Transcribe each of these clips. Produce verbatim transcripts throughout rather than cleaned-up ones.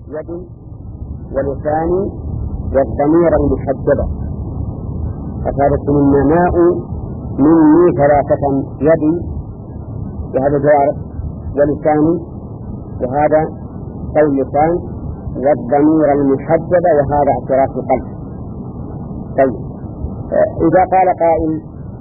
يد ولسان والضمير المحددة، فقالت مما ماء مني ثلاثة: يدي وهذا جوارح، ولساني وهذا قول لسان، والضمير المحددة وهذا اعتراف القلب. طيب، إذا قال قائل: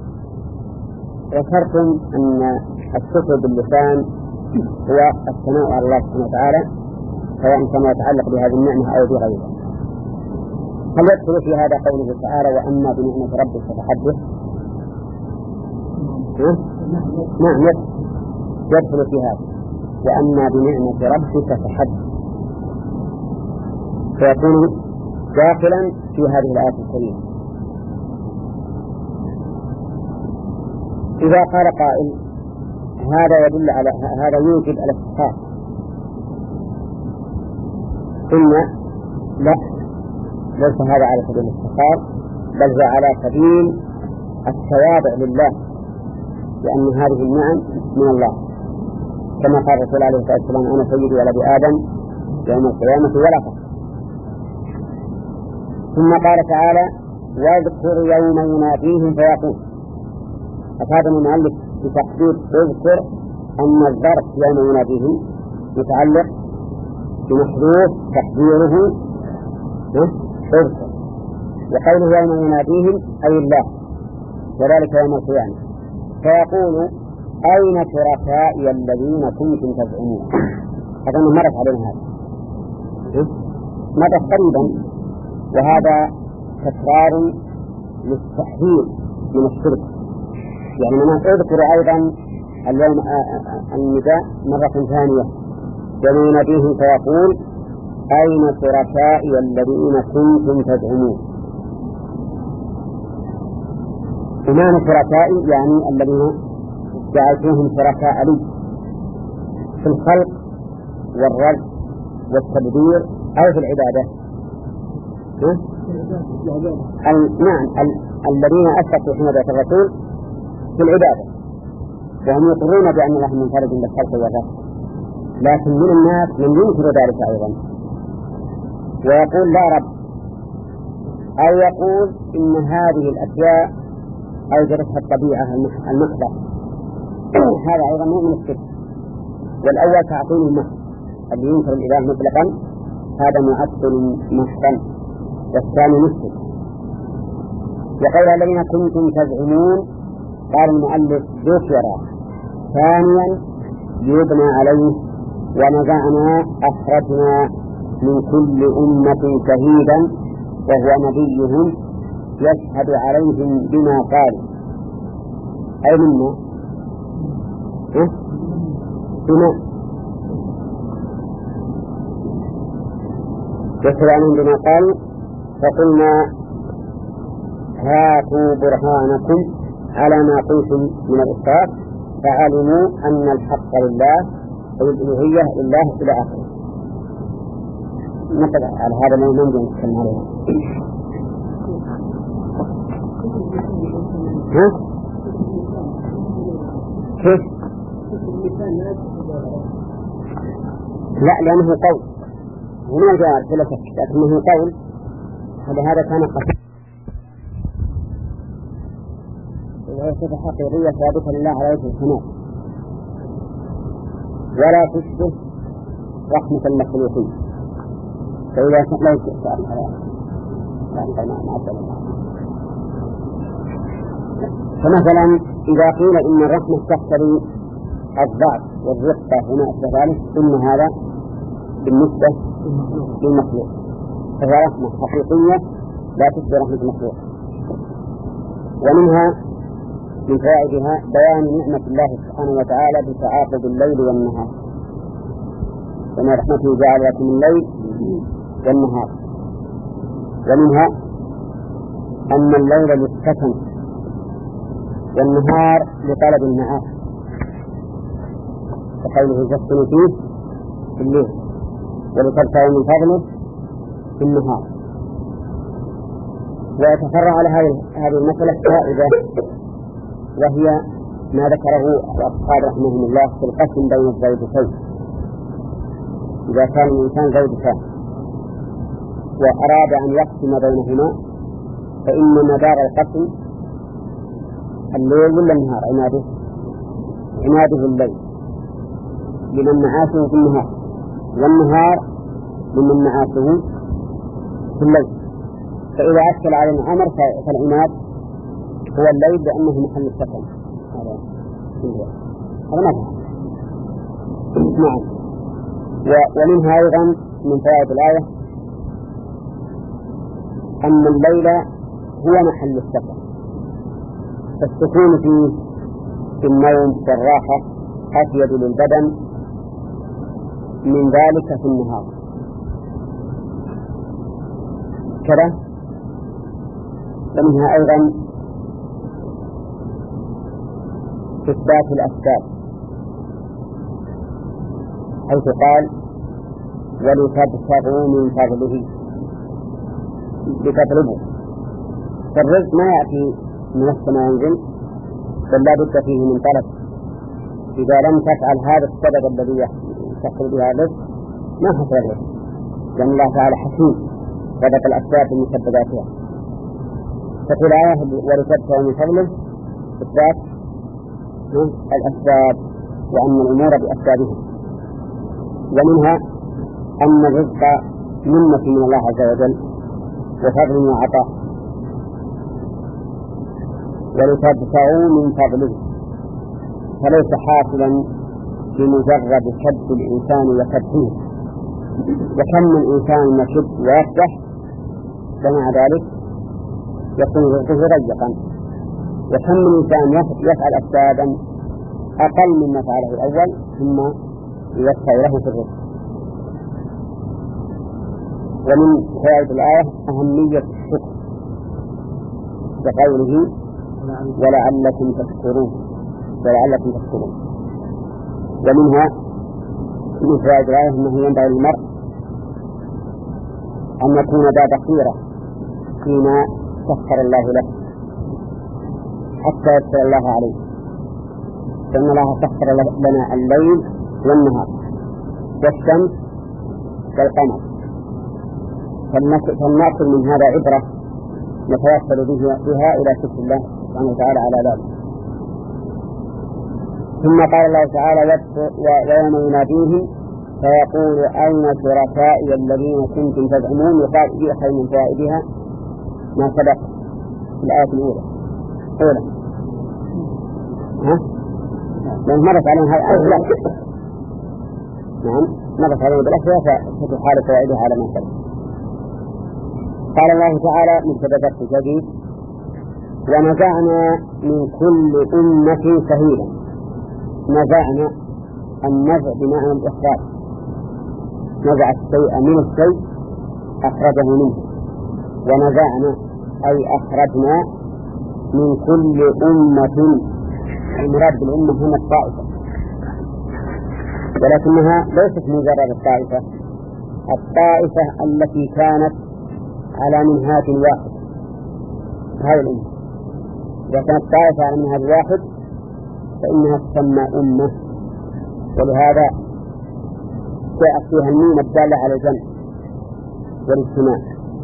ذكرتم أن الشكر باللسان هو الثناء على الله سبحانه وتعالى سواء كان يتعلق بهذه النعمة أو بغيرها، هل يدخل في هذا قوله تعالى: وأما بنعمة ربك فحدث؟ نعم، يدخل في هذا: وأما بنعمة ربك فحدث، فيكون داخلا في هذه الآية الكريمة. إذا قال قائل: هذا يدل على هذا يوجب الاستحقاق، قلنا: لا، ليس هذا على سبيل الاستحقاق، بل هو على سبيل التواضع لله، لأن هذه النعم من الله، كما قال الرسول عليه الصلاة والسلام: أنا سيد ولد آدم يوم القيامة ولا فخر. ثم قال تعالى: واذكر يوم يناديهم فيقول. أفاد المؤلف بتحديد اذكر أن الظرف يوم يناديهم متعلق بمحذوف تقديره اذكر، وقوله يوم يناديهم أي الله، وذلك يوم القيامة، فيقول: أين شركائي الذين كنتم تزعمون؟ هذا مرت علينا هذا مرت قريبا، وهذا تكرار للتحذير من الشرك، يعني من أذكر أيضا اليوم النداء مرة ثانية يوم يناديهم فيقول: أين شركائي الذين كنتم تزعمون؟ بمعنى شركائي يعني الذين جعلتهم شركاء لي في الخلق والرزق والتدبير أو في العبادة. نعم، الذين أشركوا في نبوة الرسول في العبادة، وهم يقرون بأن الله منفرد بالخلق والرزق، لكن من الناس من ينكر ذلك أيضا ويقول: لا رب، أو يقول إن هذه الأشياء أوجدتها الطبيعة المحضة. هذا أيضا نوع من الشرك. والأول تعطيل المحض، اللي ينكر الإله مطلقا هذا معطل محضا، والثاني مشرك. وقول الذين كنتم تزعمون قال المؤلف: ذكر ثانيا يبنى عليه: ونزعنا أخرجنا من كل أمة شهيدا وهو نبيهم يشهد عليهم بما قالوا. أي منا بما يشهد عليهم بما قالوا، فقلنا: هاتوا برهانكم على ما قلتم من الإشراك، فعلموا أن الحق لله والألوهية لله إلى آخره. نقل على هذا ما يمكن أن نتكلم عليه. ها؟ كيف؟ لا، لأنه قول ومن الجواب بلا شك، لكنه قول، فلهذا كان قصير. وهي صفة حقيقية ثابتة لله على وجه الكمال، ولا تشبه رحمة المخلوقين. فإذا لو سأل فمثلا إذا قيل إن الرحمة تقتضي الضعف والرقة وما أشبه ذلك، إن هذا بالنسبة للمخلوق، فهي رحمة حقيقية لا تشبه رحمة المخلوق. ومنها من فوائدها بيان نعمة الله سبحانه وتعالى بتعاقب الليل والنهار، وما رحمته جعل لكم الليل والنهار. ومنها أن الليل للسكن والنهار لطلب المعاش، وقوله تسكن فيه في الليل ولتبتغوا من فضله في النهار. ويتفرع على هذه المسألة فائدة، وهي ما ذكره الأصحاب رحمهم الله في القسم بين الزوجتين. إذا كان الإنسان زوجتان وأراد أن يقسم بينهما فإن مدار القسم الليل ولا النهار؟ عناده عناده الليل لمن معاشه في النهار، والنهار لمن معاشه في الليل. فإذا أشكل على الأمر فالعناد هو الليل لأنه محل السكن. هذا هذا نعم. ومنها أيضا من فوائد الآية أن الليل هو محل السكن، فالسكون فيه في النوم والراحة أفيد للبدن من ذلك في النهار. كذا ومنها أيضا إثبات الأسباب، حيث قال ولتبتغوا من فضله لتطلبوا. فالرزق ما يأتي من السماء ينزل بل لا بد فيه من طلب. إذا لم تفعل هذا السبب الذي تحصل بها الرزق ما حصل الرزق، لأن الله تعالى حكيم ربط الأسباب بمسبباتها. ففي الآية ولتبتغوا من فضله إثبات الأسباب وأن الأمور بأسبابها. ومنها أن الرزق منة من الله عز وجل وفضل وعطاء. ولتبتغوا من فضله فليس حاصلا بمجرد كد الإنسان وكده، وكم من إنسان يشد ويفتح ومع ذلك يكون رزقه ضيقا، وكم من إنسان يفعل أسبابا أقل مما فعله الأول ثم يوسع له في الرزق. ومن فوائد الآية أهمية الشكر بقوله ولعلكم تشكرون ولعلكم تشكرون. ومنها من فوائد الآية أنه ينبغي للمرء أن يكون ذا بصيرة فيما سخر الله له حتى يسر الله عليه، فإن الله سخر لنا الليل والنهار والشمس والقمر، فلنأخذ من هذا عبرة نتوصل بها إلى شكر الله سبحانه وتعالى على ذلك. ثم قال الله تعالى ويوم يناديهم فيقول أين شركائي الذين كنتم تزعمون، يقال في خير من فوائدها ما سبق في الآية الأولى أولا ها؟ لأن مرت عليها هذه الآية نعم مرت عليها بالأشياء فتحال فوائدها على ما سبق. قال الله تعالى من سبب الجديد ونزعنا من كل أمة شهيدا. نزعنا النزع بمعنى الإخراج، نزع الشيء من الشيء أخرجه منه، ونزعنا أي أخرجنا من كل أمة. المراد بالأمة هنا الطائفة، ولكنها ليست مجرد الطائفة، الطائفة التي كانت على منهاج واحد. هذه الأمة إذا كانت طائفة على منهاج واحد فإنها تسمى أمة، ولهذا جاءت فيها الميم الدالة على الجمع والاجتماع.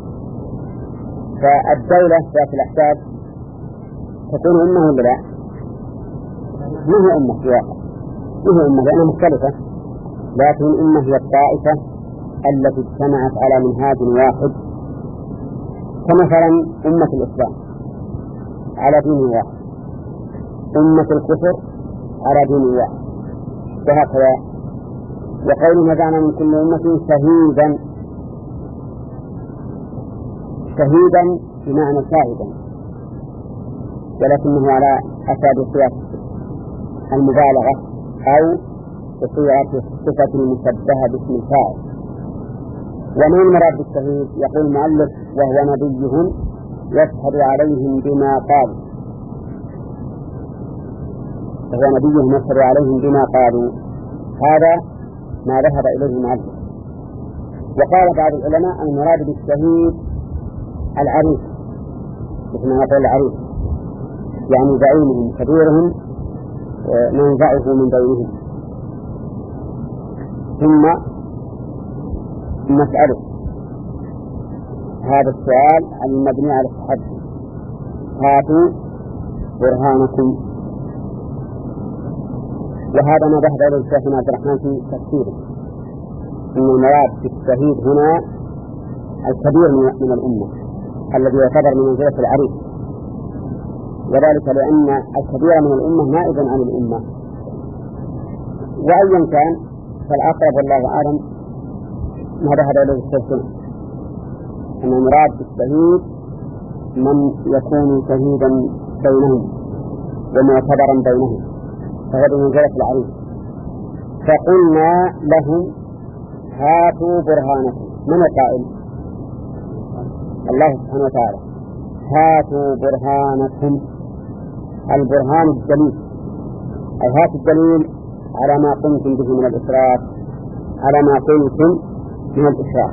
فالدولة ذات الأحداث تكون أمة ولا لا؟ ما هي أمة في واقع، ما هي أمة لأنها مختلفة، لكن الأمة هي الطائفة التي اجتمعت على منهاج واحد، كمثلا أمة الإسلام على دين واحد، أمة الكفر على دين واحد، وهكذا. وقول نزعنا من كل أمة شهيدا، شهيدا بمعنى شاهدا، ولكنه على أساس صيغة المبالغة أو بصيغة الصفة المشبهة باسم الفاعل. ومن المراد بالشهيد يقول المؤلف وهو نبيهم يشهد عليهم بما قالوا، وهو نبيهم يشهد عليهم بما قالوا، هذا ما ذهب إليه المؤلف. وقال بعض العلماء المراد بالشهيد العريف، مثل ما يقول العريف يعني زعيمهم كبيرهم منزعه من بينهم. ثم نسأله هذا السؤال المبني على التحدي. هاتوا برهانكم. وهذا ما ذهب إليه الشيخ عبد الرحمن في تفسيره، أن المراد في الشهيد هنا الكبير من الأمة الذي يعتبر من منزلة العريف، وذلك لأن الكبير من الأمة نائب عن الأمة. وأيا كان فالأقرب والله أعلم ما ذهب إليه الشيخ أن المراد بالشهيد من يكون شهيدا بينهم ومعتبرا بينهم، فهو بمنزلة العريف. فقلنا لهم هاتوا برهانكم. من القائل؟ الله سبحانه وتعالى. هاتوا برهانكم، البرهان الدليل، أي هاتوا الدليل على ما قمتم به من الإشراك، على ما قمتم من الإشراك.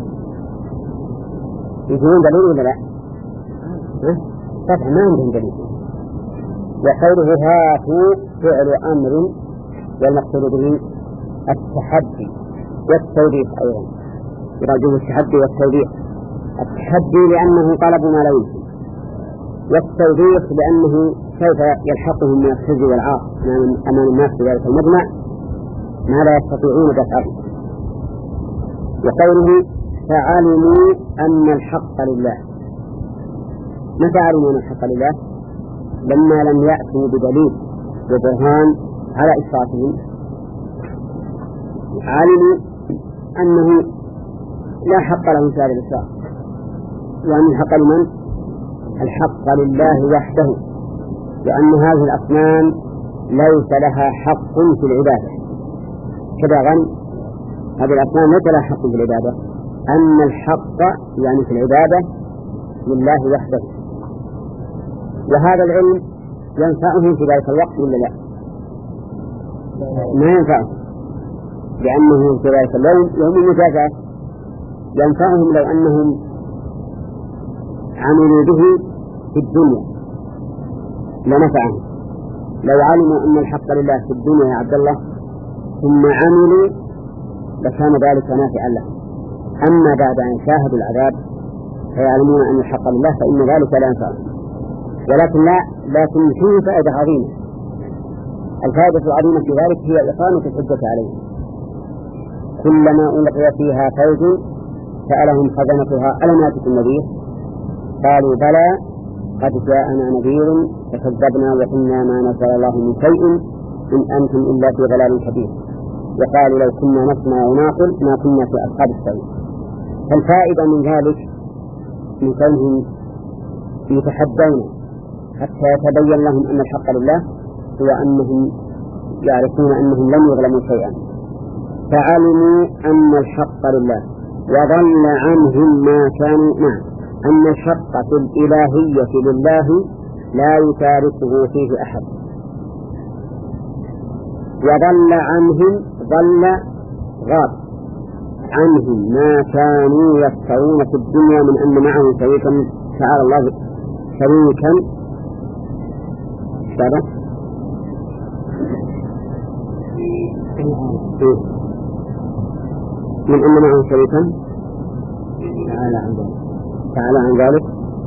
يجيون دليل ولا لا؟ طبعا ما عندهم دليل. وقوله هاتوا فعل أمر والمقصود به التحدي والتوبيخ أيضا، يراجعه التحدي والتوبيخ. التحدي لأنه طلب ما لا يمكن، والتوبيخ لأنه سوف يلحقهم من الخزي والعار أمام الناس في ذلك المجمع ما لا يستطيعون دفعه. وقوله فعلموا أن الحق لله. متى علموا أن الحق لله؟ لما لم يأتوا بدليل وبرهان على إشراكهم، علموا أنه لا حق لهم في هذا الإشراك، وأن الحق لمن؟ الحق لله وحده، لأن هذه الأصنام ليس لها حق في العبادة كذا غن. هذه الأصنام ليس لها حق في العبادة، أن الحق يعني في العبادة لله وحده. وهذا العلم ينفعهم في ذلك الوقت ولا لا؟ ما ينفعهم، لأنه في ذلك اليوم يوم المجازات. ينفعهم لو أنهم عملوا به في الدنيا لنفعهم. لو علموا أن الحق لله في الدنيا يا عبد الله ثم عملوا لكان ذلك نافعا لهم. أما بعد أن شاهدوا العذاب فيعلمون أن الحق لله فإن ذلك لا ينفعهم. ولكن لا لكن فيه فائدة عظيمة. الفائدة العظيمة في ذلك هي إقامة الحجة عليهم. كلما ألقي فيها فوج سألهم خزنتها ألم يأتكم نذير؟ قالوا بلى قد جاءنا نذير فكذبنا وقلنا ما نزل الله من شيء إن أنتم إلا في ضلال كبير. وقالوا لو كنا نسمع ونعقل ما كنا في أصحاب السعير. فالفائدة من ذلك من كونهم يتحدون حتى يتبين لهم أن الحق لله هو أنهم يعرفون أنهم لم يظلموا شيئا، فعلموا أن الحق لله وضل عنهم ما كانوا معه، أن الحق في الإلهية لله لا يشاركه فيه أحد. وضل عنهم ضل غاب عنهم ما كانوا يفترون في الدنيا من أن معه شريكا، تعالى الله شريكا شبه من أن معه شريكا تعالى عن ذلك تعالى عن ذلك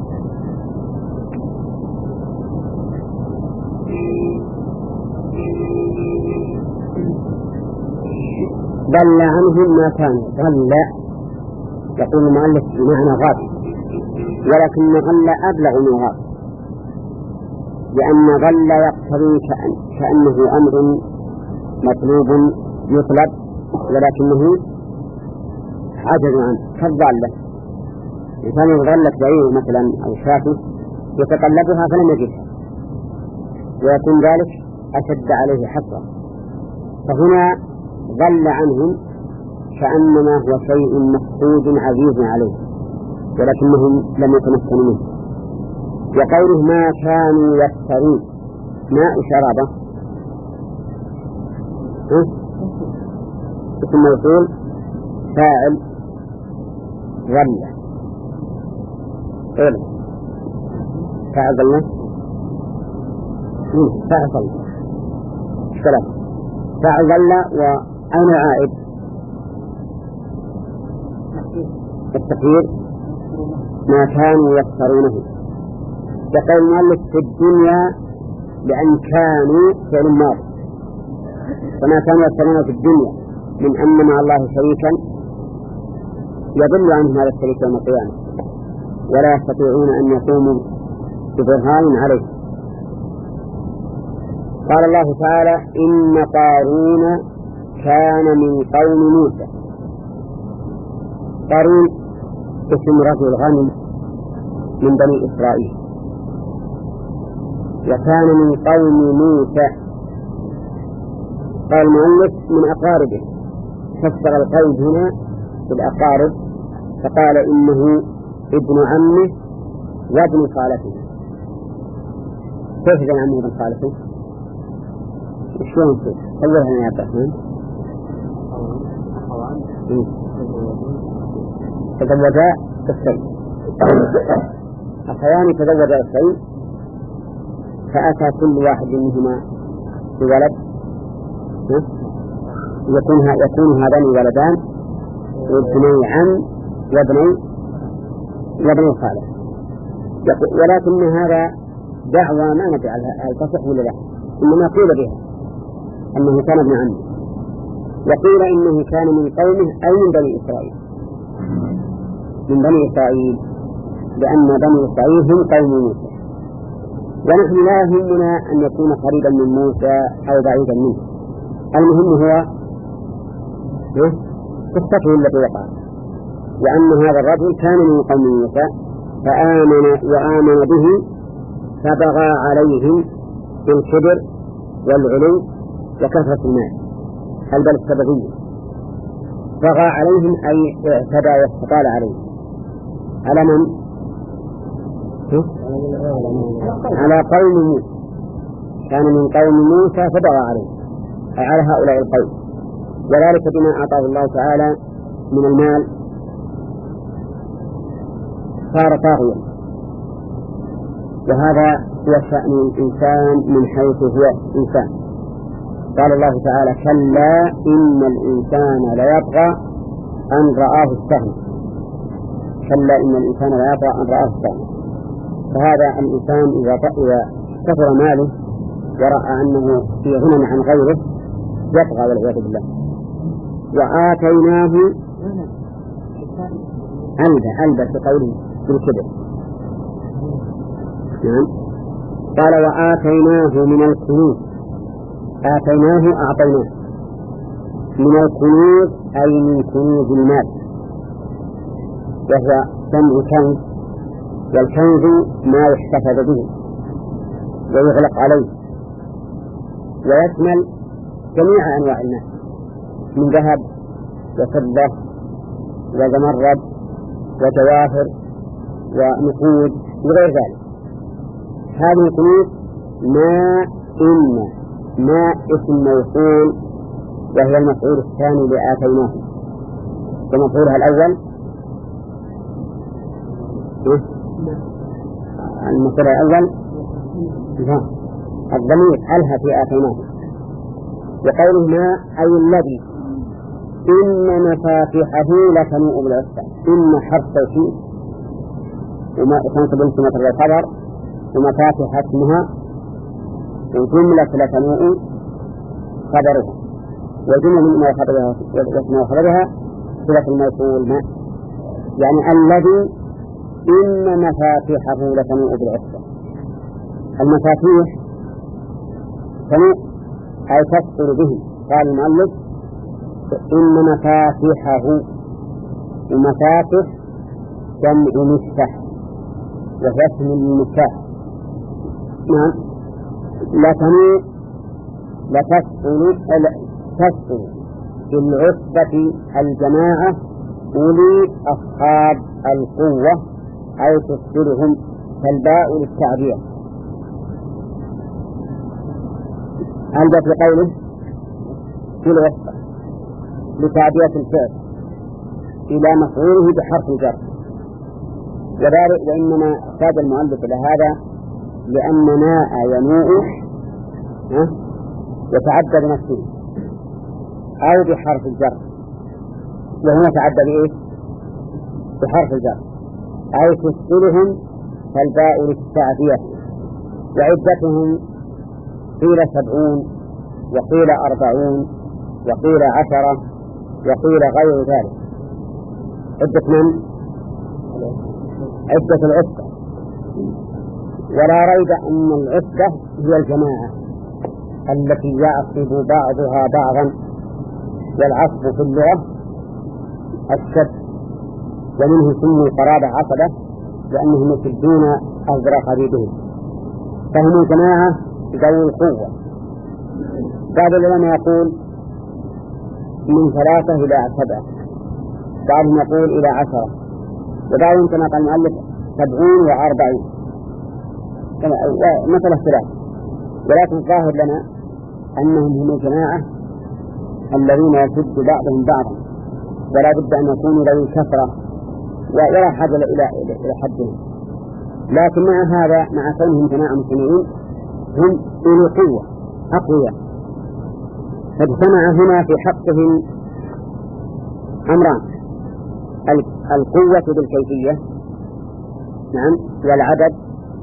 ضل عنهم ما كانوا. ضل يقول المؤلف بمعنى غاب، ولكن ضل أبلغ من غاب، لأن ضل يقتضي كأنه أمر مطلوب يطلب ولكنه عجز عنه كالضالة. إنسان ضلت بعيره مثلا أو شاته يتطلبها فلم يجدها ويكون ذلك أشد عليه حسرة. فهنا ضل عنهم كأنما هو شيء مفقود عزيز عليه ولكنهم لم يتمكنوا منه. وقوله ما كانوا يفترون ما إشارة ثم يقول فاعل ظل إيه فاعل ظل فاعل ظل اشتراك فاعل ظل. وأين عائد التقدير ما كانوا يفترونه. يقول المؤلف في الدنيا لأن كانوا فعل ماضي، فما كانوا يفترونه في الدنيا من أن مع الله شريكا يضل عنهم هذا الشريك يوم القيامة، ولا يستطيعون أن يقوموا ببرهان عليه. قال الله تعالى: إن قارون كان من قوم موسى. قارون اسم رجل غني من بني إسرائيل، وكان من قوم موسى. قال المؤلف من أقاربه، فسر القول هنا بالأقارب، فقال إنه ابن عمه وابن خالته. كيف ابن عمه وابن خالته؟ شلون كيف؟ أولها يا عبد الرحمن. تزوجا السيد، أخوان تزوجا السيد، فأتى كل واحد منهما بولد، يكون يكون هذان ولدان وابني عم وابني وابني خالة. ولكن هذا دعوى ما نجعلها هل تصح ولا لا، إنما قيل بها أنه كان ابن عمه، وقيل إنه كان من قومه أي من بني إسرائيل، من بني إسرائيل، لأن بني إسرائيل هم قوم موسى، ونحن لا يهمنا أن يكون قريبا من موسى أو بعيدا منه، المهم هو قصته التي وقعت، وأن هذا الرجل كان من قوم موسى فآمن وآمن به فبغى عليهم بالكبر والعلو وكثرة المال، البل السببية. بغى عليهم أي اعتدى واستطال عليهم. على من؟ على قوم موسى، كان من قوم موسى فبغى عليهم، أي على هؤلاء القوم، وذلك بما أعطاه الله تعالى من المال صار طاغيا. وهذا هو شأن الإنسان من حيث هو إنسان. قال الله تعالى: كلا إن الإنسان ليطغى أن رآه استغنى. كلا إن الإنسان ليطغى أن رآه استغنى. فهذا الإنسان إذا كثر ماله ورأى أنه في غنى عن غيره يطغى والعياذ بالله. وآتيناه ألبى ألبى في قوله بالكبر. نعم. قال: وآتيناه من الكنوز. آتيناه أعطيناه من الكنوز أي من كنوز المال، وهو جمع كنز، والكنز ما يحتفظ به ويغلق عليه، ويشمل جميع أنواع المال من ذهب وفضة وزمرد وجواهر ونقود وغير ذلك. هذه الكنوز ما إن ما اسم موصول، وهي المفعول الثاني لآتيناه، ومفعولها الأول المفعول الأول الضمير ألها في آتيناه. وقوله ما أي الذي إن مفاتحه لتنوء بالعصبة. إن حرف توكيد وما تنصب اسمة الخبر، ومفاتح اسمها، وجملة لتنوء خبرها، وجملة من خبرها واسمها خبرها صلة الموصول ما، يعني الذي إن مفاتحه لتنوء بالعصبة. المفاتيح تنوء أي تسطر به. قال المؤلف: إن مفاتحه، ومفاتح جمع مفتاح وهو اسم المفتاح. نعم. لتنوء لتسطر تسطر بالعصبة الجماعة أولي أصحاب القوة أو تسطرهم، فالباء للتعبير. عند في قوله في الوصف لتعبية الفعل إلى مفعوله بحرف الجر، وذلك وإنما احتاج المؤلف إلى هذا لأن ماء ينوء يتعدى بنفسه أو بحرف الجر، وهنا تعدى بإيه؟ بحرف الجر. أي تفصلهم فالباء للتعدية. وعدتهم قيل سبعون وقيل أربعون وقيل عشرة وقيل غير ذلك. عدة من؟ عدة العدة. ولا ريب أن العدة هي الجماعة التي يعصب بعضها بعضا، والعصب في اللغة الشد، ومنه سموا قرابة عصبة لأنهم يشدون أصدر قريبهم، فهم الجماعة ذوي القوة. بعض العلماء يقول من ثلاثة إلى سبعة، بعضهم يقول إلى عشرة، وبعضهم كما قال المؤلف سبعون وأربعين، مثل اختلاف. ولكن الظاهر لنا أنهم هم الجماعة الذين يشد بعضهم بعضا، ولا بد أن يكونوا ذوي كثرة ولا حاجة إلى إلى حدهم. لكن مع هذا، مع كونهم جماعة مسلمين، هم أولو قوة أقوياء. فاجتمع هنا في حقهم أمران: القوة بالكيفية، نعم، والعدد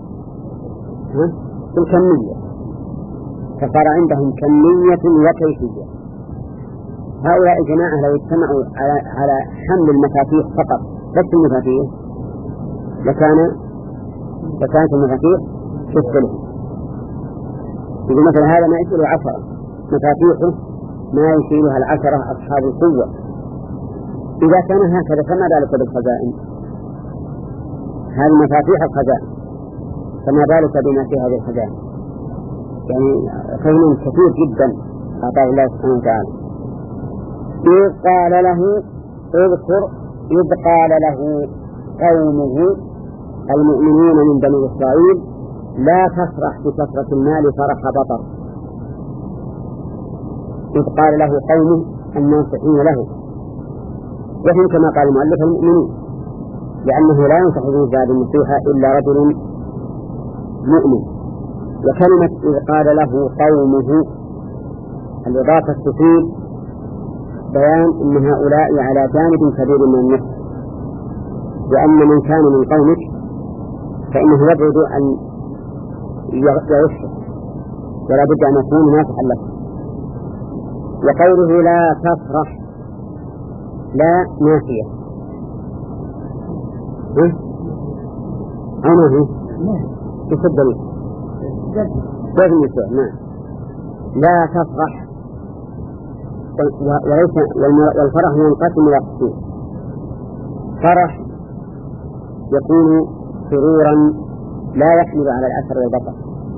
بالكمية، فصار عندهم كمية وكيفية. هؤلاء الجماعة لو اجتمعوا على على حمل المفاتيح فقط، بس المفاتيح، لكان لكانت المفاتيح تشكلهم. إذا مثل هذا ما يشيل عشرة، مفاتيحه ما يشيلها العشرة أصحاب القوة. إذا كان هكذا فما ذلك بالخزائن؟ هذه مفاتيح الخزائن، فما ذلك بما في هذه الخزائن؟ يعني خير كثير جدا أعطاه الله سبحانه وتعالى. إذ قال له اذكر إذ قال له قومه المؤمنين من بني إسرائيل: لا تفرح بكثرة المال فرح بطر. إذ قال له قومه الناصحين له، وهم كما قال المؤلف المؤمنين، لأنه لا ينصح بهذه النصيحة إلا رجل مؤمن. وكلمة إذ قال له قومه الإضافة تفيد بيان أن هؤلاء على جانب كبير من النفس، وأن من كان من قومك فإنه يبعد أن يغش، ولا بد أن يكون ناصحا لك. وقوله لا تفرح، لا نافية، أو ما هي تصدق لي نعم. لا تفرح، وليس والفرح ينقسم إلى قسمين: فرح يكون سرورا لا يحمل على الأثر والبطر،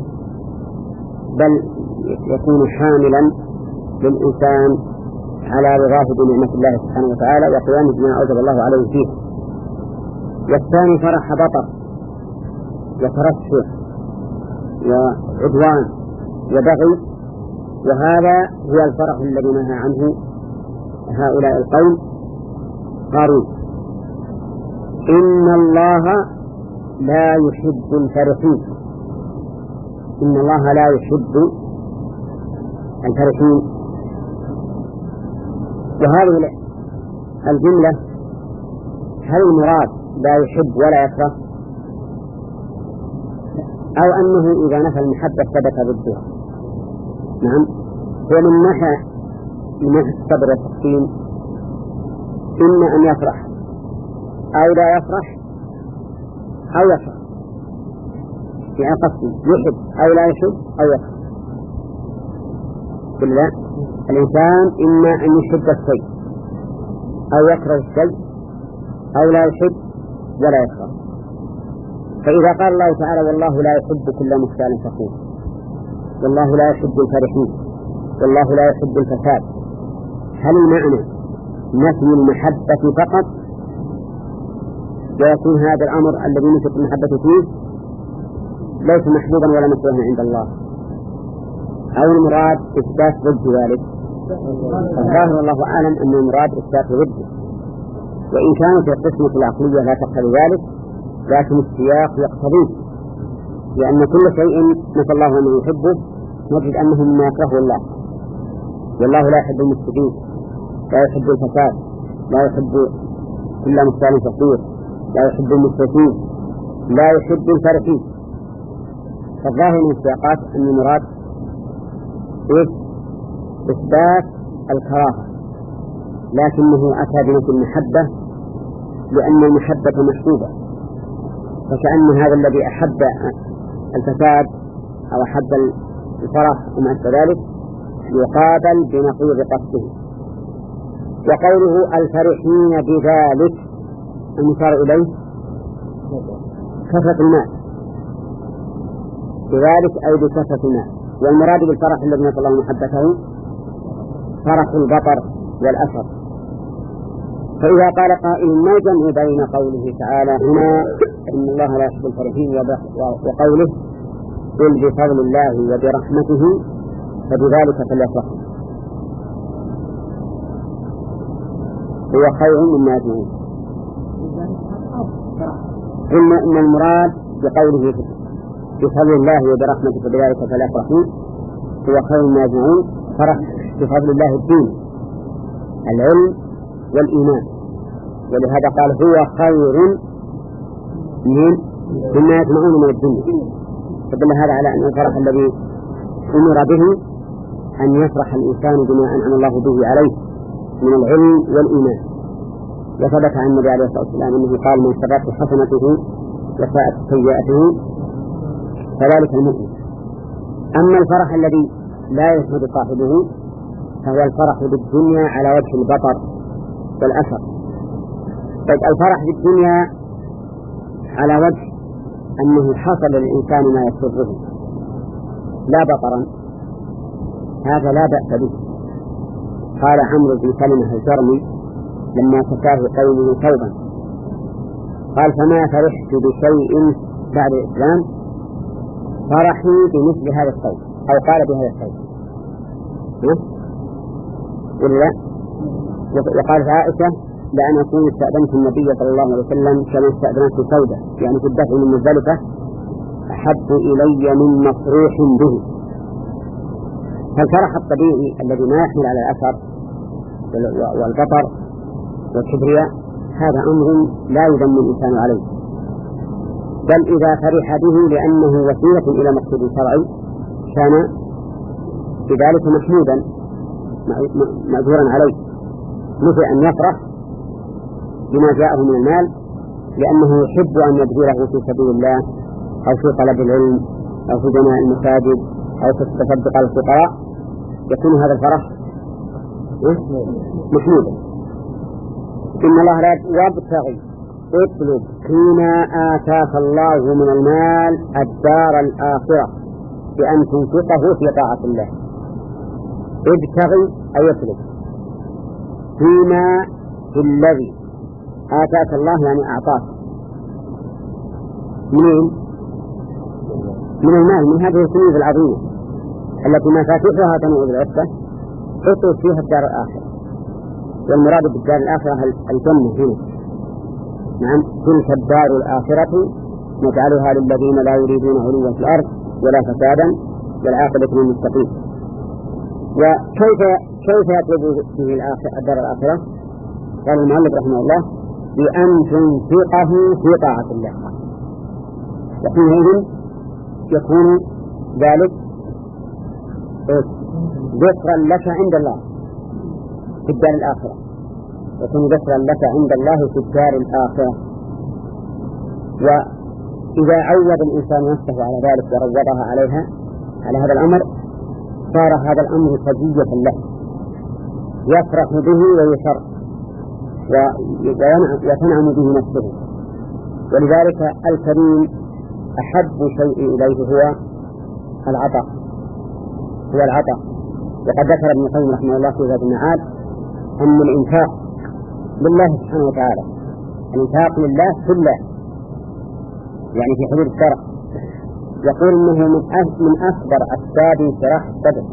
بل يكون حاملا للإنسان على رضاه بنعمة الله سبحانه وتعالى وقيامه بما أوجب الله عليه فيه. والثاني فرح بطر وترشح وعدوان وبغي، وهذا هو الفرح الذي نهى عنه هؤلاء القوم. قالوا: إن الله لا يحب الفرحين. إن الله لا يحب الفرحين. وهذه الجملة هل المراد لا يحب ولا يكره، أو أنه إذا نفى المحبة ثبت ضدها؟ نعم، هو من ناحية من ناحية الصبر والتقسيم، إما أن يفرح أو لا يفرح أو يفرح، يعني قسم يحب أو لا يحب أو يفرح. إلا الإنسان إما أن يحب الشيء أو يكره الشيء أو لا يحب ولا يكره. فإذا قال الله تعالى: والله لا يحب كل مختال فخور، والله لا يحب الفرحين، والله لا يحب الفساد، هل المعنى نفي المحبة فقط ويكون هذا الأمر الذي نفت المحبة فيه ليس محبوبا ولا مكروها عند الله، أو المراد إثبات ضد ذلك؟ الظاهر والله أعلم أن المراد إثبات ضده، وإن كانت القسمة العقلية لا تقتضي ذلك، لكن السياق يقتضيه، لأن كل شيء نسأل الله أنه يحبه نجد أنه مما يكرهه الله. والله لا يحب المفسدين، لا يحب الفساد، لا يحب كل مختال فقير، لا يحب المسرفين، لا يحب الفرحين. فالظاهر من السياقات أن المراد إيه؟ إثبات الكراهة، لكنه أتى بنفي المحبة لأن المحبة محبوبة، فكأن هذا الذي أحب الفساد أو أحب الفرح وما أشبه ذلك يقابل بنقيض قصده. وقوله الفرحين بذلك المشار إليه كثرة الماء، بذلك أي بكثرة الماء، والمراد بالفرح الذي نسأل الله محبته فرح البطر والأسر. فإذا قال قائل ما الجمع بين قوله تعالى هنا إن الله لا يحب الفرحين وقوله قل بفضل الله وبرحمته فبذلك فليفرحوا هو خير مما يجمعون؟ إن إن المراد بقوله بفضل الله وبرحمته فبذلك فليفرحوا هو خير مما يجمعون، فرح بفضل الله الدين العلم والإيمان، ولهذا قال هو خير من مما يجمعون من الدنيا. فدل هذا على أن الفرح الذي أمر به أن يفرح الإنسان بما أنعم الله به عليه من العلم والإيمان. وثبت عن النبي عليه الصلاة والسلام أنه قال من سبقت حسنته وساءت سيئته فذلك المؤمن. أما الفرح الذي لا يحمد صاحبه فهو الفرح بالدنيا على وجه البطر والأثر. الفرح بالدنيا على وجه أنه حصل للإنسان ما يسره لا بطرا، هذا لا بأس به. قال عمرو بن سلمة الجرمي لما كفاه قومه ثوبا قال فما فرحت بشيء بعد الإسلام فرحي بمثل هذا الثوب، أو قال بهذا الثوب ولا. وقال عائشة لأن أكون استأذنت النبي صلى الله عليه وسلم كما استأذنت سودة، يعني في الدفع من مزدلفة أحب إلي من مفروح به. فالفرح الطبيعي الذي ما يحمل على الأثر والبطر والكبرياء هذا أمر لا يذم الإنسان عليه، بل إذا فرح به لأنه وسيلة إلى مقصود شرعي كان بذلك محمودا مأجورا عليه، مثل أن يفرح بما جاءه من المال لأنه يحب أن يبذله في سبيل الله أو في طلب العلم أو في بناء المساجد أو في التصدق على الفقراء، يكون هذا الفرح محمودا. إن الله لا يبتغي اطلب فيما آتاك الله من المال الدار الآخرة بأن تنفقه في طاعة الله. ابتغي أي يطلب فيما في الذي آتاك الله يعني أعطاك منين؟ من المال، من هذه الكنوز العظيمة التي مفاتيحها تنوء بالعفة اطلب فيها الدار الآخرة، والمراد بالدار الآخرة الجنة هنا. نعم تلك الدار الآخرة نجعلها للذين لا يريدون علوا في الأرض ولا فسادا والعاقبة للمتقين. وكيف كيف يطلب به الدار الآخرة؟ قال المؤلف رحمه الله بأن تنفقه في طاعة الله، وحينئذ يكون ذلك ذكرا لك عند الله في الدار الآخرة، يكون ذكرا لك عند الله في الدار الآخرة. وإذا عود الإنسان نفسه على ذلك وروضها عليها على هذا الأمر صار هذا الأمر فجية له يفرح به ويسر وتنعم به نفسه. ولذلك الكريم أحب شيء إليه هو العطاء هو العطاء وقد ذكر ابن القيم رحمه الله في ذات المعاد أن الإنفاق لله سبحانه وتعالى، الإنفاق لله كله يعني في حدود الشرع، يقول إنه من أكبر أسباب انشراح الصدر،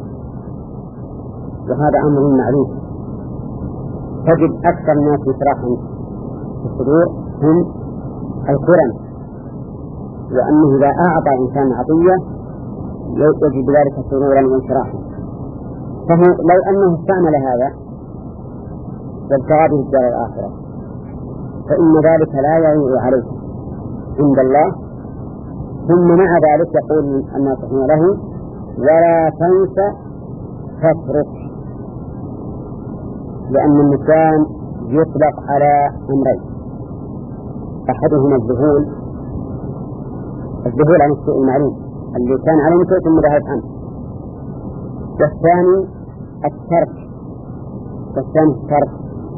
وهذا أمر معلوم. تجد أكثر الناس انشراحا في الصدور هم القرن، وأنه إذا أعطى إنسان عطية يجد بذلك سرورا وانشراحا. فهو لو أنه استعمل هذا وابتغى به الدار الآخرة فإن ذلك لا يعيب عليك عند الله. ثم مع ذلك يقول الناصحون له ولا تنس تترك، لأن النسيان يطلق على أمرين: أحدهما الذهول الذهول عن الشيء المعلوم اللي كان على نسيت ثم ذهب عنه، والثاني الترك والثاني الترك.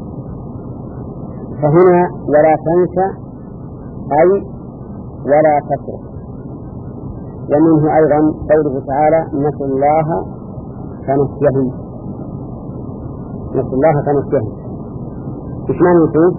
فهنا ولا تنسى أي ولا تترك. ومنه أيضا قوله تعالى نسوا الله فنسيهم، نسوا الله فنسيهم. إيش معنى نسوه؟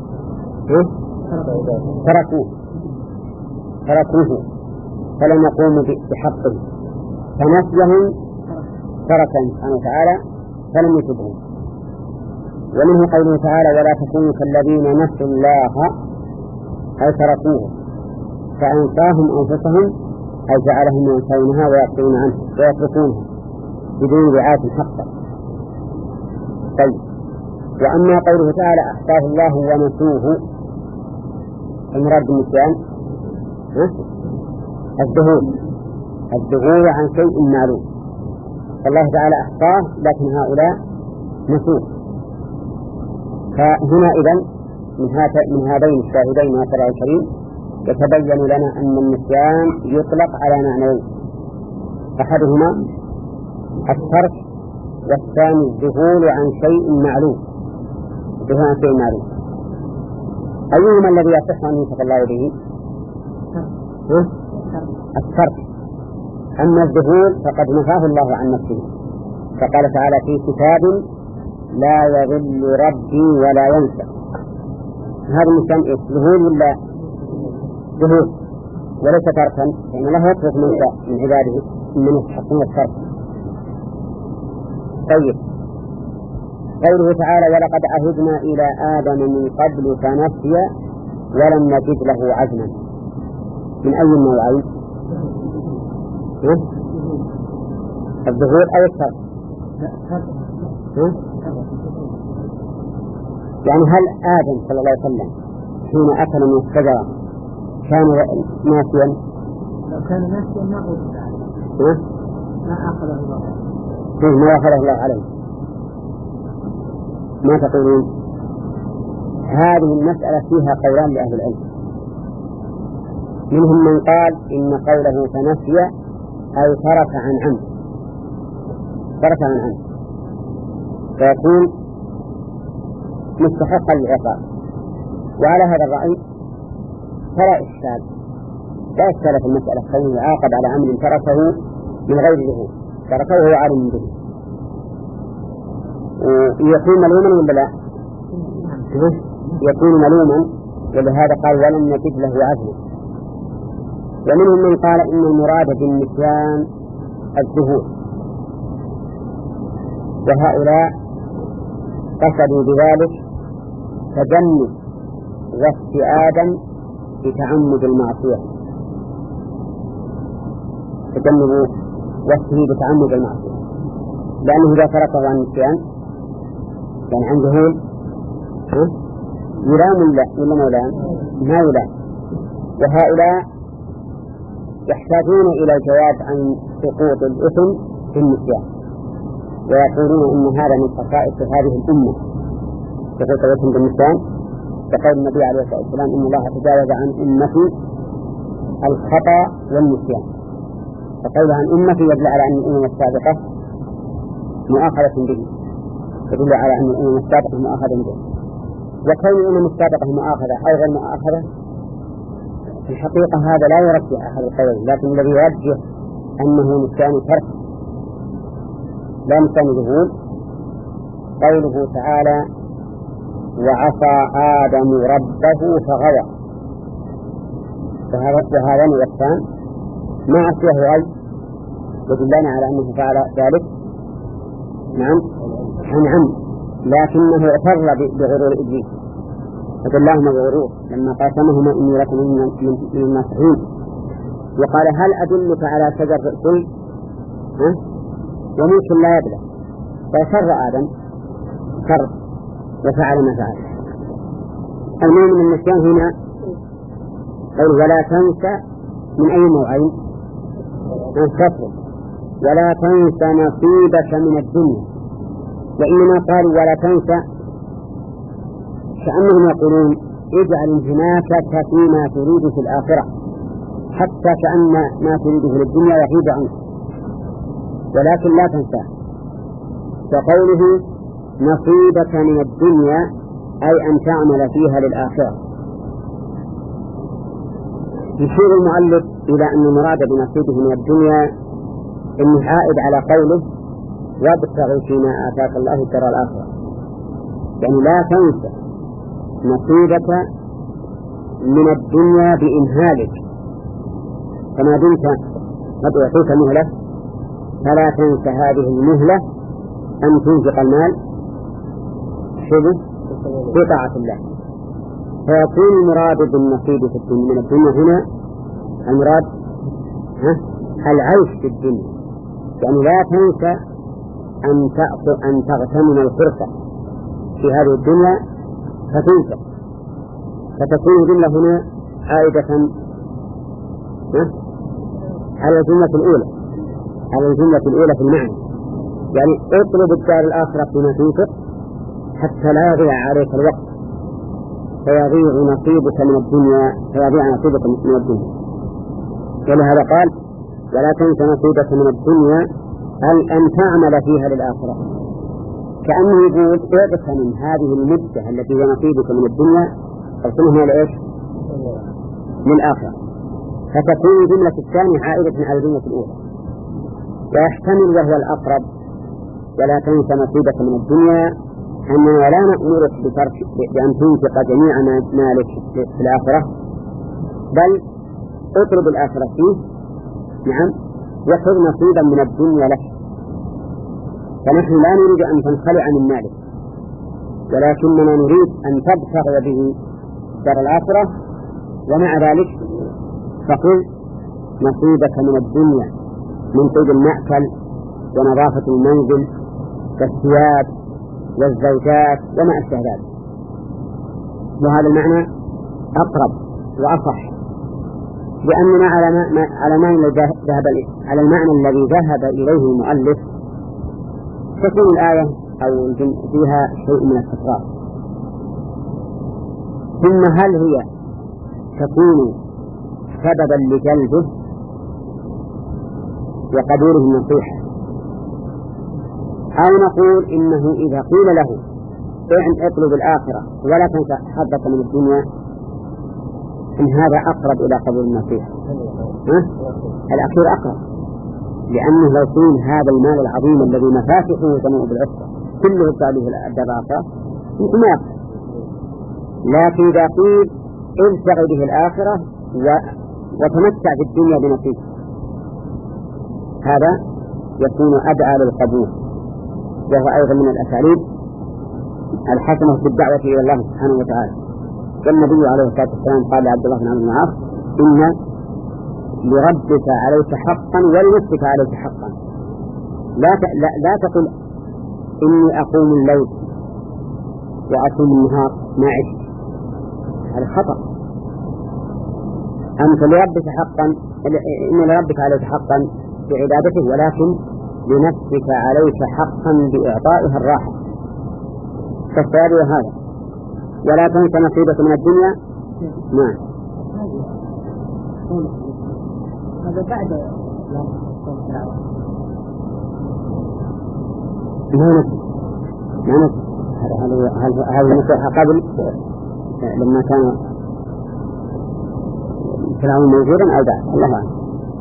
تركوه تركوه فلم يقوموا بحقه، فنسيهم تركهم سبحانه وتعالى فلم يتبهم. ومنه قوله تعالى ولا تكونوا كالذين نسوا الله أي تركوه فأنساهم أنفسهم أي جعلهم ينسونها ويقتلون عنه ويتركونها بدون رعاية حقا. طيب، وأما قوله تعالى أحصاه الله ونسوه، المراد بالنسيان الذهول الذهول عن شيء معلوم، فالله تعالى أحصاه لكن هؤلاء نسوه. فهنا إذن من هذين الشاهدين ما شرع الكريم يتبين لنا أن النسيان يطلق على معنيين: أحدهما الترك، والثاني الذهول عن شيء معلوم الذهول عن شيء معلوم. أيهما الذي يصح أن يوصف الله به؟ الترك. أما الذهول فقد نفاه الله عن نفسه، فقال تعالى في كتاب لا يضل ربي ولا ينسى. هذا النسيان إيه؟ ذهول ولا ذهول وليس تركا، لأن يعني الله يترك من شاء من عباده من يستحقون الترك. طيب، قوله تعالى ولقد عهدنا إلى آدم من قبل فنسي ولم نجد له عزما، من أي النوعين؟ الظهور أو الترك؟ يعني هل آدم صلى الله عليه وسلم حين أكل من الشجرة كان ناسيا؟ لو كان ناسيا ما أخذ عليه ما أخذه الله ما أخذه الله عليه. ما تقولون؟ هذه المسألة فيها قولان لأهل العلم، منهم من قال إن قوله فنسي أي ترك عن عمد ترك عن عمد فيكون مستحقا للعقاب. وعلى هذا الرأي فلا إشكال لا إشكال في المسألة، كونه يعاقب على عمل تركه من غير ذهول، تركه هو عالم به، ويكون ملوما ولا لا؟ يكون ملوما، ولهذا قال ولم نجد له عزما. ومنهم من قال إن المراد بالنسيان الذهول، وهؤلاء قصدوا بذلك تجنب وصف آدم بتعمد المعصية، تجنب وصفه بتعمد المعصية، لأنه إذا تركه عن النسيان يعني عن ذهول يلام ولا ولا ما يلام؟ ما يلام. وهؤلاء يحتاجون إلى الجواب عن سقوط الإثم في النسيان، ويقولون إن هذا من خصائص هذه الأمة سقوط الإثم بالنسيان، كقول النبي عليه الصلاة والسلام إن الله تجاوز عن أمتي الخطأ والنسيان. فقول عن أمتي يدل على أن الأمم السابقة مؤاخذة به، يدل على أن الأمم السابقة مؤاخذة به. وكون الأمم السابقة مؤاخذة أو غير مؤاخذة في الحقيقة هذا لا يرجح أحد القولين، لكن الذي يرجح أنه نسيان ترك لا نسيان ذهول قوله تعالى وعصى آدم ربه فغوى، وهذان الوصفان ما عصيه غي يدلنا على أنه فعل ذلك نعم عن عمد، لكنه اغتر بغرور إبليس فدلاهما بغرور لما قاسمهما إني لكم من الناصحين. وقال هل أدلك على شجر الخلد وممكن لا يبلغ، فشر آدم شر وفعل ما فعل. المهم من النسيان هنا قول ولا تنسى من أي نوعين؟ الكفر. ولا تنسى نصيبك من الدنيا، وإنما قالوا ولا تنسى كأنهم يقولون اجعل انهماكك فيما تريد في الآخرة، حتى كأن ما تريده في الدنيا يحيد عنك، ولكن لا تنسى. فقوله نصيبك من الدنيا أي أن تعمل فيها للآخرة. يشير المؤلف إلى أن المراد بنصيبه من الدنيا إنه عائد على قوله وابتغ فيما آتاك الله الدار الآخرة، يعني لا تنسى نصيبك من الدنيا بإمهالك، كما دمت قد أعطيك مهلة فلا تنسى هذه المهلة أن تنفق المال في طاعة الله. فيكون المراد بالنصيب في الدنيا من الدنيا هنا المراد العيش في الدنيا، يعني لا تنسى أن تأخذ أن تغتنم الفرصة في هذه الدنيا فتنسى، فتكون الجملة هنا عائدة على الجملة الأولى على الجملة الأولى في المعنى، يعني اطلب الدار الآخرة فيما تنفق حتى لا يضيع عليك الوقت فيضيع نصيبك من الدنيا فيضيع نصيبك من الدنيا. ولهذا قال ولا تنسى نصيبك من الدنيا أي أن تعمل فيها للآخرة، كأنه يقول اغتنم هذه المدة التي هي نصيبك من الدنيا اغتنمها لإيش؟ للآخرة، فتكون الجملة الثانية عائدة على الجملة الأولى. ويحتمل وهو الأقرب ولا تنسى نصيبك من الدنيا أننا لا نأمرك بأن تنفق جميع مالك في الآخرة، بل اطلب الآخرة فيه، نعم، وخذ نصيبا من الدنيا لك. فنحن لا نريد أن تنخلع من مالك، ولكننا نريد أن تبتغي به دار الآخرة، ومع ذلك فخذ نصيبك من الدنيا من طيب المأكل ونظافة المنزل والثياب والزوجات وما أشبه ذلك. وهذا المعنى أقرب وأصح، لأننا على ما على ما ذهب على المعنى الذي ذهب إليه المؤلف تكون الآية أو فيها شيء من التكرار. ثم هل هي تكون سببا لجلبه وقبوله النصيحة، أو نقول إنه إذا قيل له إن اطلب الآخرة ولا تنسى حظك من الدنيا إن هذا أقرب إلى قبول النصيحة؟ الأخير أقرب، لأنه لو قيل هذا المال العظيم الذي مفاتحه تنوء بالعسرة كله قالوا الدباقة يمكن ما يقرب، لكن إذا قيل ابتغ به الآخرة وتمتع في الدنيا بنصيب هذا يكون أدعى للقبول، وهو أيضا من الأساليب الحسنة في الدعوة إلى الله سبحانه وتعالى. والنبي عليه الصلاة والسلام قال لعبد الله بن عمرو بن العاص إن لربك عليك حقا ولنفسك عليك حقا، لا لا, لا تقل إني أقوم الليل وأصوم النهار ما عشت، هذا خطأ. أنت لربك حقا إن لربك عليك حقا بعبادته، ولكن لنفسك عليك حقا بإعطائها الراحة. فالسؤال هذا ولا تنسى نصيبك من الدنيا. نعم هذا بعد ما نسي ما نسي هذا نسيها قبل لما كان فرعون موجودا أو بعد، الله أعلم.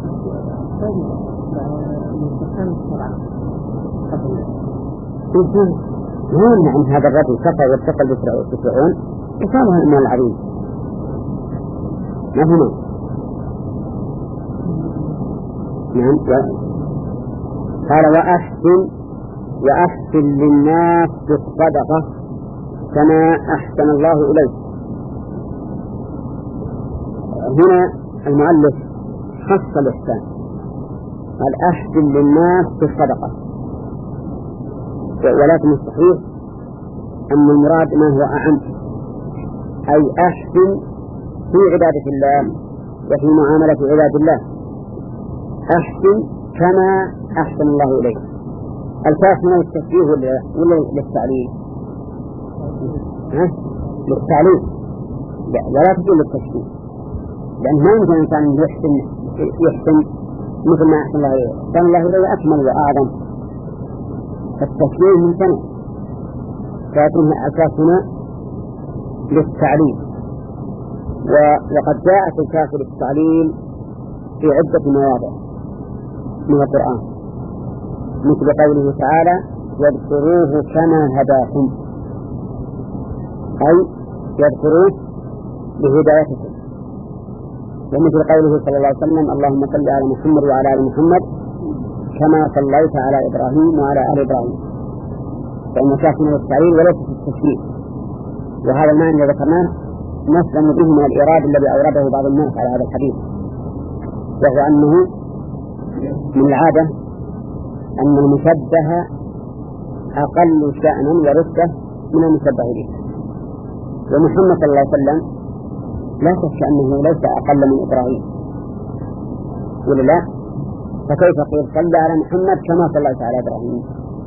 ما يمنع أن هذا الرجل كفر واتصل بفرعون إصابها المال العظيم، ما هو نعم. قال وأحسن وأحسن للناس بالصدقة كما أحسن الله إليك. هنا المؤلف خص الإحسان، قال أحسن للناس بالصدقة، ولكن الصحيح أن المراد ما هو أعم، أي أحسن في عبادة الله وفي معاملة عباد الله، أحسن كما أحسن الله إليك. الكاف من التشبيه ولا للتعليل؟ ها؟ للتعليل ولا تقول للتشبيه، لأن ما يمكن الإنسان يحسن يحسن مثل ما أحسن الله إليه، كان الله إليه أكمل وأعظم، فالتشبيه من سنة فيكون الكاف هنا للتعليل. وقد جاءت الكاف للتعليل في عدة مواضع من القرآن، مثل قوله تعالى واذكروه كما هداكم، أي يذكروه بهدايتكم. ومثل قوله صلى الله عليه وسلم اللهم صل على محمد وعلى آل محمد كما صليت على إبراهيم وعلى آل إبراهيم، فإن كاف من التعليل وليس في التشبيه. وهذا المعنى الذي ذكرناه نسلم به من الإيراد الذي أورده بعض الناس على هذا الحديث، وهو أنه من العادة أن المشبه أقل شأنا ورتبة من المشبه به. ومحمد صلى الله عليه وسلم لا شك أنه ليس أقل من إبراهيم ولا لا؟ فكيف قيل صلى على محمد كما صليت على إبراهيم؟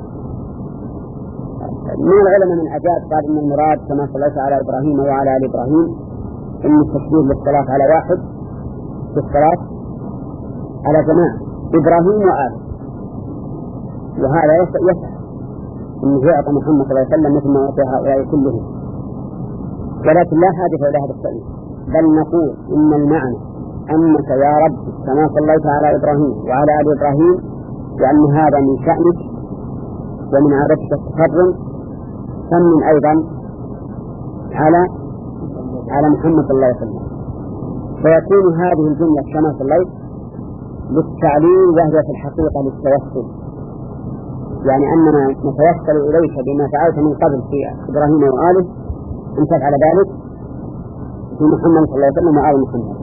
من العلماء من أجاب قال إن المراد كما صليت على إبراهيم وعلى آل إبراهيم إن التشبيه للصلاة على واحد في الصلاة على جماعة إبراهيم وآل، وهذا يسعى أنه يعطى محمد صلى الله عليه وسلم مثل ما يعطي هؤلاء كلهم، ولكن لا حاجة إلى هذا التأويل، بل نقول إن المعنى أنك يا رب كما صليت على إبراهيم وعلى آل إبراهيم، لأن هذا من شأنك ومن عادتك التكرم، ثمن أيضا على على محمد صلى الله عليه وسلم. فيكون هذه الجملة كما صليت للتعليل، وهي في الحقيقة للتوسل، يعني أننا نتوسل إليك بما فعلت من قبل في إبراهيم وآله أن تفعل ذلك في محمد صلى الله عليه وسلم وآل محمد.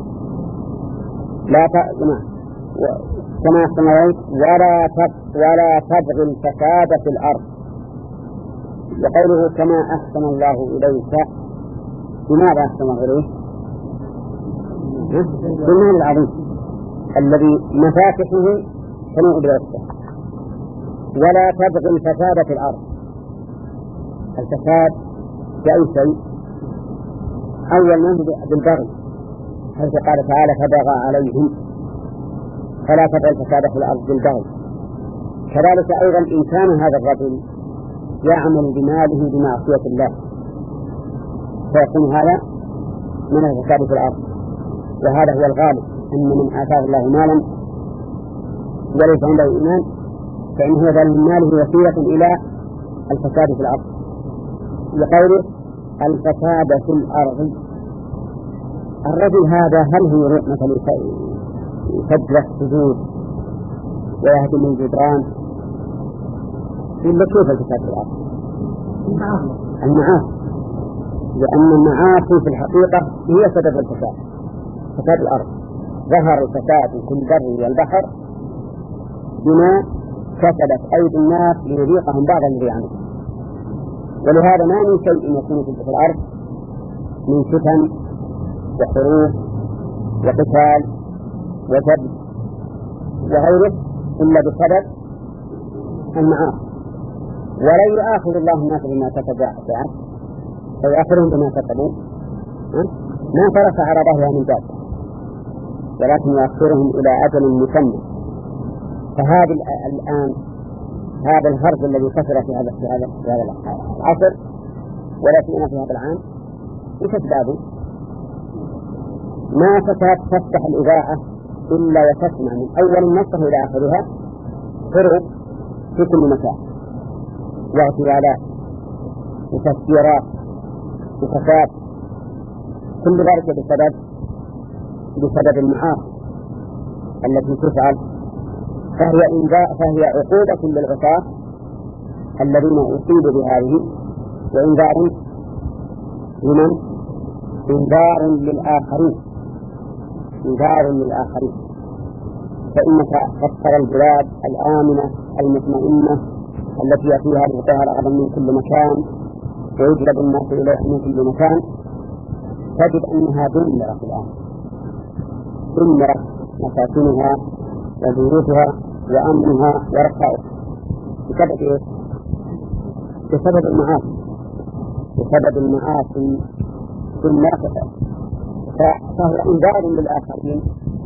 لا تأذن كما صليت ولا ولا تبغي الفساد في الأرض. وقوله كما أحسن الله إليك، بماذا أحسن الله إليه؟ بالمعنى العظيم الذي مفاتحه تنوء بالعزة. ولا تبغي الفساد في الأرض، الفساد بأي شيء؟ أول منه بالبغي، حيث قال تعالى فبغى عليهم، فلا تبغي الفساد في الأرض بالبغي. كذلك أيضا إن كان هذا الرجل يعمل بماله بمعصية الله فيكون هذا من الفساد في الأرض، وهذا هو الغالب، أن من آتاه الله مالا وليس عنده إيمان فإنه يجعل من ماله وسيلة إلى الفساد في الأرض. لقوله الفساد في الأرض، الرجل هذا هل هو مثل يسجل السجود ويهدم الجدران، إلا كيف الفساد في الأرض؟ المعاصي، لأن المعاصي في الحقيقة هي سبب الفساد، فساد الأرض. ظهر الفساد في البر والبحر بما كسبت أيدي الناس ليذيقهم بعض الذي عملوا. ولهذا ما من شيء يكون في الأرض من فتن وحروب وقتال وجد وغيره إلا بسبب المعاصي. ولا يؤاخذ الله الناس بما كسبوا فيؤاخذهم بما كسبوا ما فرس على ظهرها من ذلك، ولكن يؤخرهم إلى أجل مسمى. فهذا الآن هذا الهرج الذي كثر في هذا في هذا في هذا العصر ولا سيما في هذا العام، ايش اسبابه؟ ما تفتح الإذاعة إلا وتسمع من أول النصر إلى آخرها حروب في كل مكان، واغتيالات وتفجيرات وفساد، كل ذلك بسبب بسبب المعاصي التي تفعل. فهي إنذار، فهي عقوبة للعصاة الذين أصيبوا بهذه، وإنذار لمن؟ إنذار للآخرين، إنذار للآخرين. فإنك قد ترى البلاد الآمنة المطمئنة التي فيها الظهر أعظم من كل مكان ويجلب الناس إليها من كل مكان، تجد أنها دمرت الآن، دمرت مساكنها وبيوتها وأمنها ورخائها بسبب إيه؟ بسبب المعاصي، بسبب المعاصي دمرتها. فهو إنذار للآخرين